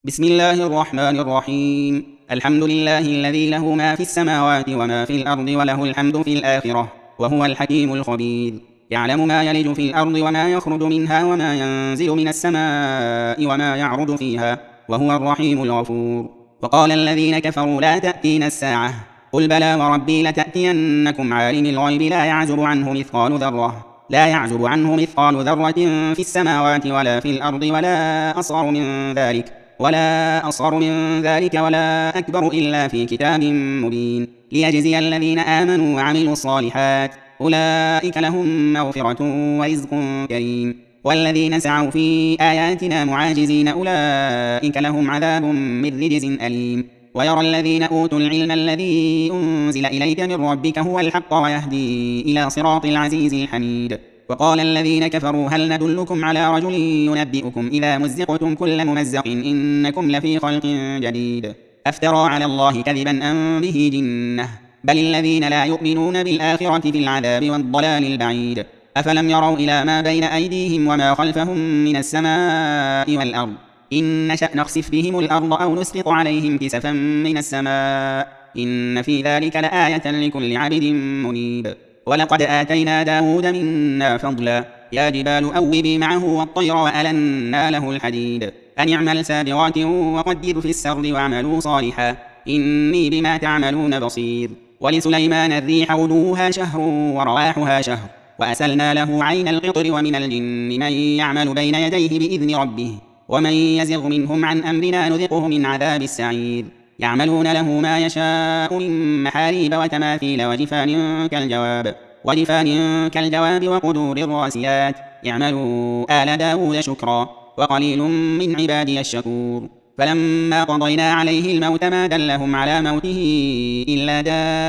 بسم الله الرحمن الرحيم. الحمد لله الذي له ما في السماوات وما في الأرض وله الحمد في الآخرة وهو الحكيم الخبير. يعلم ما يلج في الأرض وما يخرج منها وما ينزل من السماء وما يعرج فيها وهو الرحيم الغفور. وقال الذين كفروا لا تأتينا الساعة قل بلى وربي لتأتينكم عالم الغيب لا يعزب عنه مثقال ذرة في السماوات ولا في الأرض ولا أصغر من ذلك ولا أكبر إلا في كتاب مبين ليجزي الذين آمنوا وعملوا الصالحات أولئك لهم مغفرة ورزق كريم والذين سعوا في آياتنا معاجزين أولئك لهم عذاب من رجز أليم ويرى الذين أوتوا العلم الذي أنزل إليك من ربك هو الحق ويهدي إلى صراط العزيز الحميد. وقال الذين كفروا هل ندلكم على رجل ينبئكم إذا مزقتم كل ممزق إنكم لفي خلق جديد أفترى على الله كذبا أم به جنة بل الذين لا يؤمنون بالآخرة في العذاب والضلال البعيد. أفلم يروا إلى ما بين أيديهم وما خلفهم من السماء والأرض إن نشأ نخسف بهم الأرض أو نسقط عليهم كسفا من السماء إن في ذلك لآية لكل عبد منيب. ولقد آتينا داود منا فضلا يا جبال أوبي معه والطير وألنا له الحديد أن اعمل سابغات وقدر في السرد واعملوا صالحا إني بما تعملون بصير. ولسليمان الريح غدوها شهر ورواحها شهر وأسلنا له عين القطر ومن الجن من يعمل بين يديه بإذن ربه ومن يزغ منهم عن أمرنا نذقه من عذاب السعير. يعملون له ما يشاء من محاريب وتماثيل وجفان كالجواب وقدور الراسيات اعملوا آل داود شكرا وقليل من عبادي الشكور. فلما قضينا عليه الموت ما دلهم على موته إلا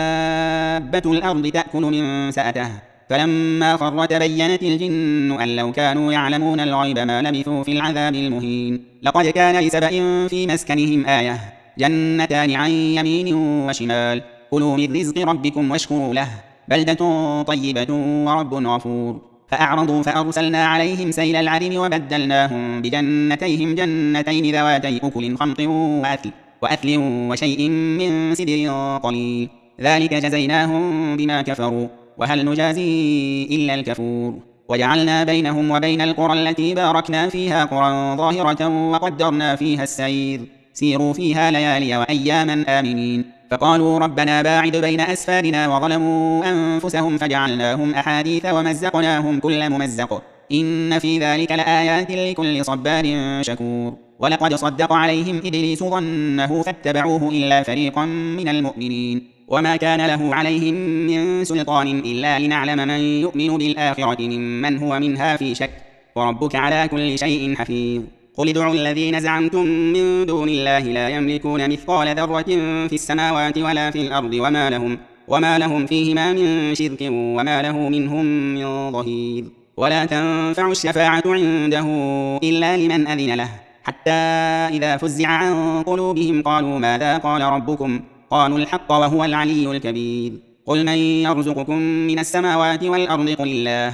دابة الأرض تأكل من سأته فلما خر تبينت الجن أن لو كانوا يعلمون الغيب ما لبثوا في العذاب المهين. لقد كان لسبأ في مسكنهم آية جنتان عن يمين وشمال كلوا من رزق ربكم واشكروا له بلدة طيبة ورب غفور. فأعرضوا فأرسلنا عليهم سيل العرم وبدلناهم بجنتيهم جنتين ذواتي أكل خمط وأثل وشيء من سدر قليل ذلك جزيناهم بما كفروا وهل نجازي إلا الكفور. وجعلنا بينهم وبين القرى التي باركنا فيها قرى ظاهرة وقدرنا فيها السير سيروا فيها ليالي وأياما آمنين فقالوا ربنا باعد بين أسفارنا وظلموا أنفسهم فجعلناهم أحاديث ومزقناهم كل ممزق إن في ذلك لآيات لكل صبار شكور. ولقد صدق عليهم إبليس ظنه فاتبعوه إلا فريقا من المؤمنين وما كان له عليهم من سلطان إلا لنعلم من يؤمن بالآخرة ممن هو منها في شك وربك على كل شيء حفيظ. قل ادعوا الذين زعمتم من دون الله لا يملكون مثقال ذرة في السماوات ولا في الأرض وما لهم فيهما من شرك وما له منهم من ظهير. ولا تنفع الشفاعة عنده إلا لمن أذن له حتى إذا فزع عن قلوبهم قالوا ماذا قال ربكم قالوا الحق وهو العلي الكبير. قل من يرزقكم من السماوات والأرض قل الله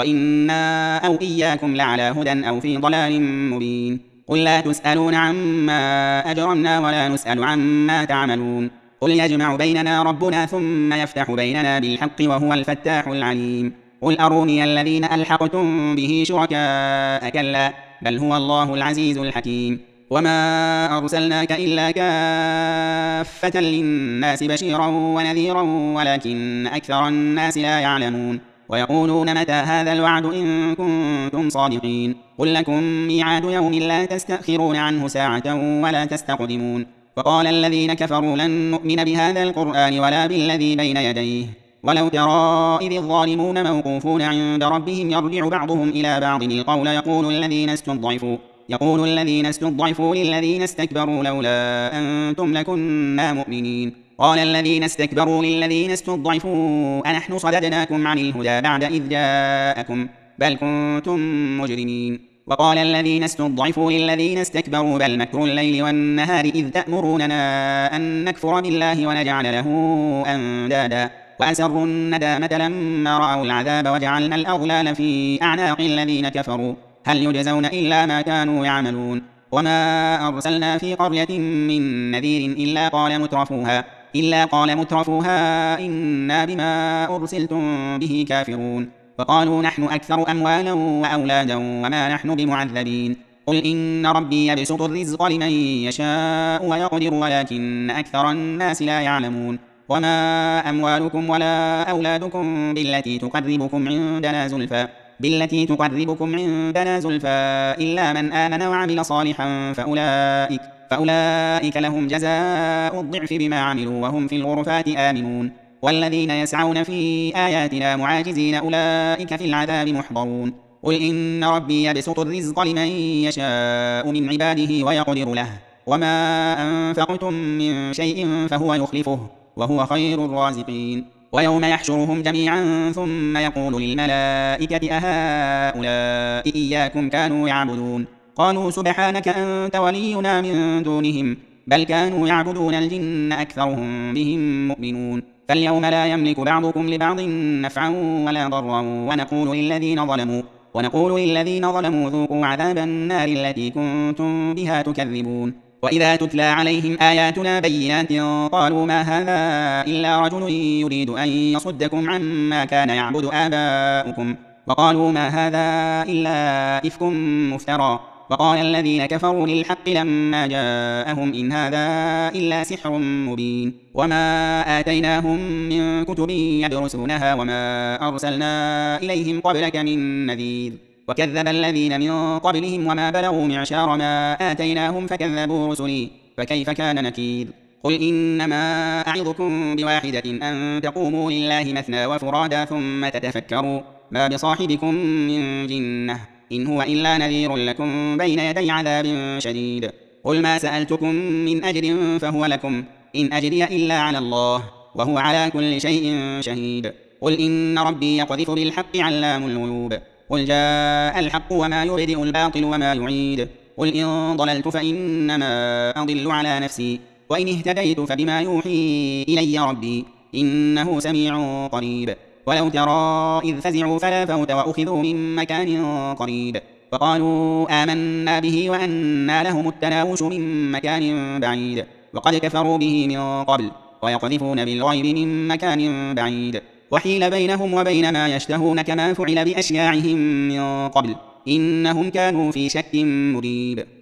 وإنا أو إياكم لعلى هدى أو في ضلال مبين. قل لا تسألون عما أجرمنا ولا نسأل عما تعملون قل يجمع بيننا ربنا ثم يفتح بيننا بالحق وهو الفتاح العليم. قل أروني الذين ألحقتم به شركاء كلا بل هو الله العزيز الحكيم. وما أرسلناك إلا كافة للناس بشيرا ونذيرا ولكن أكثر الناس لا يعلمون ويقولون متى هذا الوعد إن كنتم صادقين قل لكم ميعاد يوم لا تستأخرون عنه ساعة ولا تستقدمون. وقال الذين كفروا لن نؤمن بهذا القرآن ولا بالذي بين يديه ولو ترى إذ الظالمون موقوفون عند ربهم يرجع بعضهم إلى بعض القول يقول الذين استضعفوا للذين استكبروا لولا أنتم لكنا مؤمنين قال الذين استكبروا للذين استضعفوا أنحن صددناكم عن الهدى بعد إذ جاءكم بل كنتم مجرمين. وقال الذين استضعفوا للذين استكبروا بل مكر الليل والنهار إذ تأمروننا أن نكفر بالله ونجعل له أندادا وأسروا الندامة لما رأوا العذاب وجعلنا الأغلال في أعناق الذين كفروا هل يجزون إلا ما كانوا يعملون. وما أرسلنا في قرية من نذير إلا قال مترفوها إنا بما أرسلتم به كافرون. وقالوا نحن أكثر أموالا وأولادا وما نحن بمعذبين. قل إن ربي يبسط الرزق لمن يشاء ويقدر ولكن أكثر الناس لا يعلمون. وما أموالكم ولا أولادكم بالتي تقربكم عندنا زلفى إلا من آمن وعمل صالحا فأولئك لهم جزاء الضعف بما عملوا وهم في الغرفات آمنون. والذين يسعون في آياتنا معاجزين أولئك في العذاب محضرون. قل إن ربي يبسط الرزق لمن يشاء من عباده ويقدر له وما أنفقتم من شيء فهو يخلفه وهو خير الرازقين. ويوم يحشرهم جميعا ثم يقول للملائكة أهؤلاء إياكم كانوا يعبدون قالوا سبحانك أنت ولينا من دونهم بل كانوا يعبدون الجن أكثرهم بهم مؤمنون. فاليوم لا يملك بعضكم لبعض نفعا ولا ضرا ونقول للذين ظلموا ذوقوا عذاب النار التي كنتم بها تكذبون. وإذا تتلى عليهم آياتنا بينات قالوا ما هذا إلا رجل يريد أن يصدكم عما كان يعبد آباؤكم وقالوا ما هذا إلا إفك مفترى. وقال الذين كفروا للحق لما جاءهم إن هذا إلا سحر مبين. وما آتيناهم من كتب يدرسونها وما أرسلنا إليهم قبلك من نذير. وكذب الذين من قبلهم وما بلغوا معشار ما آتيناهم فكذبوا رسلي فكيف كان نكير. قل إنما أعظكم بواحدة أن تقوموا لله مثنى وفرادا ثم تتفكروا ما بصاحبكم من جنة إن هو إلا نذير لكم بين يدي عذاب شديد. قل ما سألتكم من أجر فهو لكم إن أجري إلا على الله وهو على كل شيء شهيد. قل إن ربي يقذف بالحق علام الغيوب. قل جاء الحق وما يبدئ الباطل وما يعيد. قل إن ضللت فإنما أضل على نفسي وإن اهتديت فبما يوحي إلي ربي إنه سميع قريب. ولو ترى إذ فزعوا فلا فوت وأخذوا من مكان قريب وقالوا آمنا به وأنى لهم التناوش من مكان بعيد وقد كفروا به من قبل ويقذفون بالغيب من مكان بعيد. وحيل بينهم وبين ما يشتهون كما فعل بأشياعهم من قبل إنهم كانوا في شك مريب.